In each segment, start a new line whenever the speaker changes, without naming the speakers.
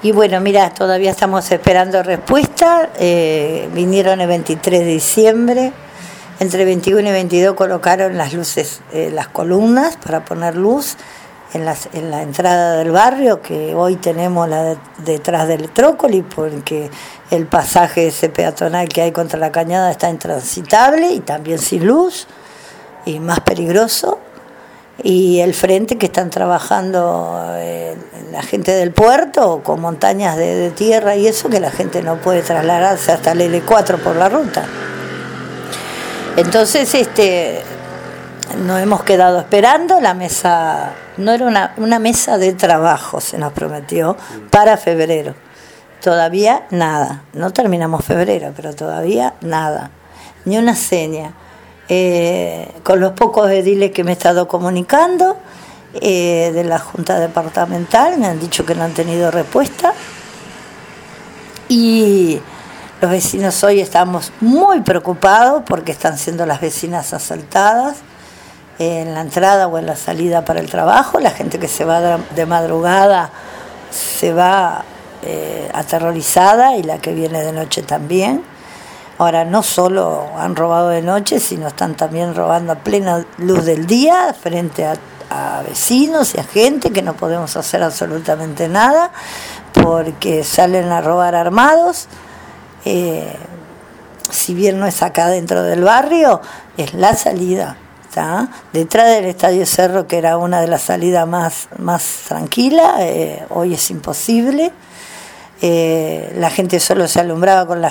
Y bueno, mira, todavía estamos esperando respuesta. Vinieron el 23 de diciembre. Entre 21 y 22 colocaron las luces, las columnas para poner luz en la entrada del barrio, que hoy tenemos detrás del Trócoli, porque el pasaje ese peatonal que hay contra la Cañada está intransitable y también sin luz y más peligroso. Y el frente que están trabajando la gente del puerto con montañas de tierra y eso, que la gente no puede trasladarse hasta el L4 por la ruta. Entonces nos hemos quedado esperando. La mesa no era una mesa de trabajo, se nos prometió para febrero. Todavía nada, no terminamos febrero, pero todavía nada, ni una seña. Con los pocos ediles que me he estado comunicando de la Junta Departamental, me han dicho que no han tenido respuesta. Y los vecinos hoy estamos muy preocupados porque están siendo las vecinas asaltadas en la entrada o en la salida para el trabajo. La gente que se va de madrugada se va aterrorizada, y la que viene de noche también. Ahora no solo han robado de noche, sino están también robando a plena luz del día frente a vecinos y a gente, que no podemos hacer absolutamente nada porque salen a robar armados. Si bien no es acá dentro del barrio, es la salida, ¿tá? Detrás del Estadio Cerro, que era una de las salidas más tranquilas, hoy es imposible. La gente solo se alumbraba con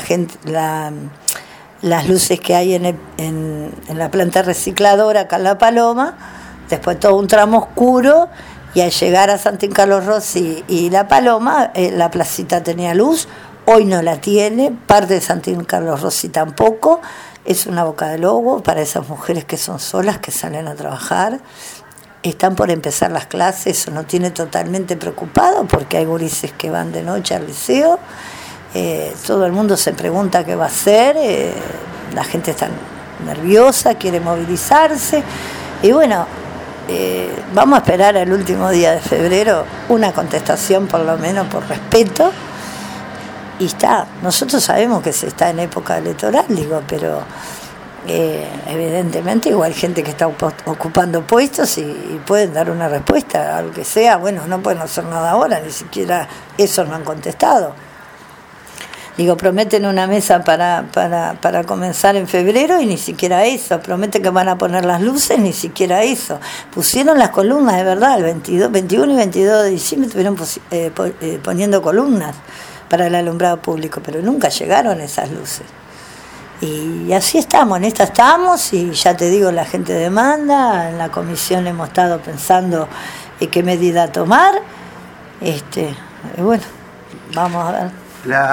las luces que hay en la planta recicladora acá en La Paloma, después todo un tramo oscuro, y al llegar a Santín Carlos Rossi y La Paloma, la placita tenía luz. Hoy no la tiene, parte de Santín Carlos Rossi tampoco. Es una boca de lobo para esas mujeres que son solas, que salen a trabajar. Están por empezar las clases, eso nos tiene totalmente preocupado, porque hay gurises que van de noche al liceo. Todo el mundo se pregunta qué va a hacer. La gente está nerviosa, quiere movilizarse. Y bueno, vamos a esperar al último día de febrero una contestación, por lo menos por respeto. Y nosotros sabemos que se está en época electoral, pero evidentemente igual hay gente que está ocupando puestos y pueden dar una respuesta a lo que sea. Bueno, no pueden hacer nada ahora, ni siquiera eso no han contestado. Prometen una mesa para comenzar en febrero y ni siquiera eso. Prometen que van a poner las luces, ni siquiera eso. Pusieron las columnas, de verdad, el 21 y 22 de diciembre estuvieron poniendo columnas para el alumbrado público, pero nunca llegaron esas luces. Y así estamos, en esta estamos, y ya te digo, la gente demanda. En la comisión hemos estado pensando qué medida tomar. Y bueno, vamos a ver.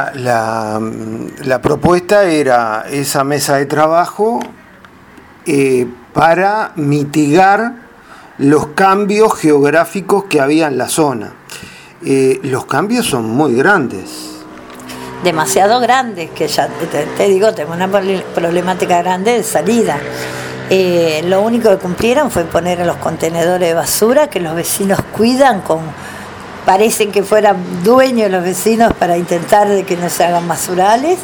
La propuesta era esa mesa de trabajo para mitigar los cambios geográficos que había en la zona. Los cambios son muy grandes.
Demasiado grandes, que ya te digo, tengo una problemática grande de salida. Lo único que cumplieron fue poner a los contenedores de basura, que los vecinos cuidan, parecen que fueran dueños los vecinos, para intentar de que no se hagan basurales.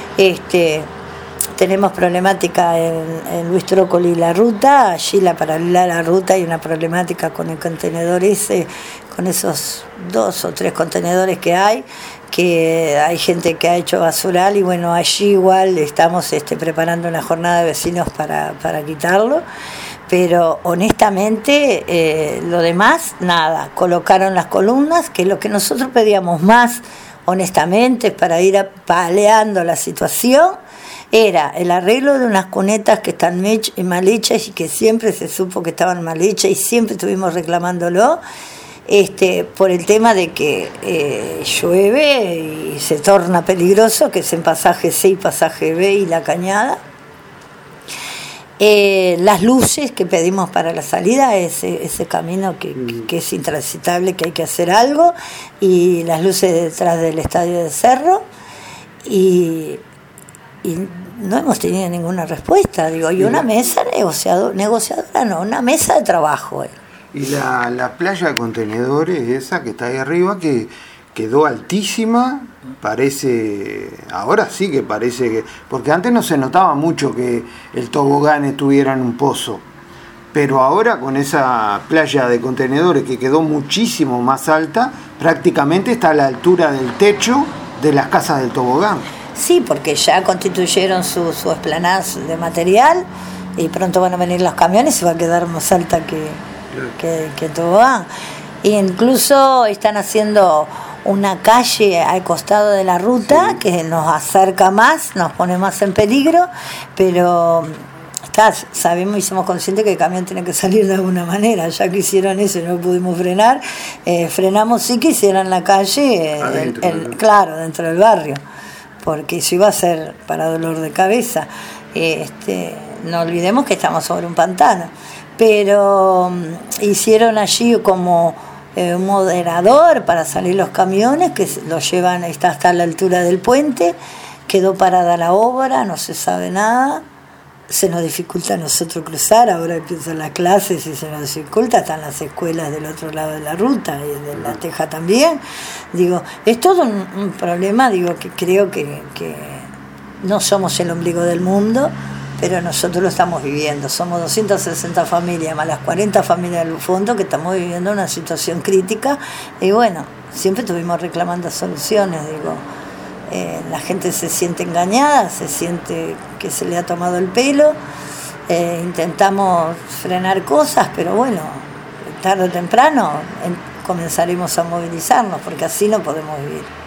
Tenemos problemática en Luis Trócoli y la ruta. Allí, la paralela a la ruta, hay una problemática con el contenedor ese, con esos 2 o 3 contenedores que hay gente que ha hecho basural, y bueno, allí igual estamos preparando una jornada de vecinos para quitarlo. Pero honestamente, lo demás, nada. Colocaron las columnas, que es lo que nosotros pedíamos más, honestamente, para ir paleando la situación. Era el arreglo de unas cunetas que están mal hechas, y que siempre se supo que estaban mal hechas, y siempre estuvimos reclamándolo, por el tema de que llueve y se torna peligroso, que es en pasaje C y pasaje B y la Cañada. Las luces que pedimos para la salida, ese camino que es intransitable, que hay que hacer algo, y las luces detrás del Estadio de Cerro, y no hemos tenido ninguna respuesta. Y una mesa negociadora no, una mesa de trabajo.
Y la playa de contenedores, esa que está ahí arriba, que quedó altísima, ahora sí que parece que, porque antes no se notaba mucho que el tobogán estuviera en un pozo, pero ahora con esa playa de contenedores que quedó muchísimo más alta, prácticamente está a la altura del techo de las casas del tobogán.
Sí, porque ya constituyeron su explanada de material y pronto van a venir los camiones y se va a quedar más alta que tobogán. E incluso están haciendo una calle al costado de la ruta, sí, que nos acerca más, nos pone más en peligro, pero sabemos y somos conscientes que el camión tiene que salir de alguna manera. Ya que hicieron eso y no pudimos frenar, frenamos sí que hicieran la calle claro, dentro del barrio, porque eso iba a ser para dolor de cabeza. No olvidemos que estamos sobre un pantano, pero hicieron allí como un moderador para salir los camiones que los llevan, está hasta la altura del puente. Quedó parada la obra, no se sabe nada, se nos dificulta a nosotros cruzar, ahora empiezan las clases y se nos dificulta, están las escuelas del otro lado de la ruta y de La Teja también. Digo, es todo un problema, digo, que creo que no somos el ombligo del mundo, pero nosotros lo estamos viviendo. Somos 260 familias, más las 40 familias del fondo, que estamos viviendo una situación crítica, y bueno, siempre estuvimos reclamando soluciones, digo. La gente se siente engañada, se siente que se le ha tomado el pelo, intentamos frenar cosas, pero bueno, tarde o temprano comenzaremos a movilizarnos, porque así no podemos vivir.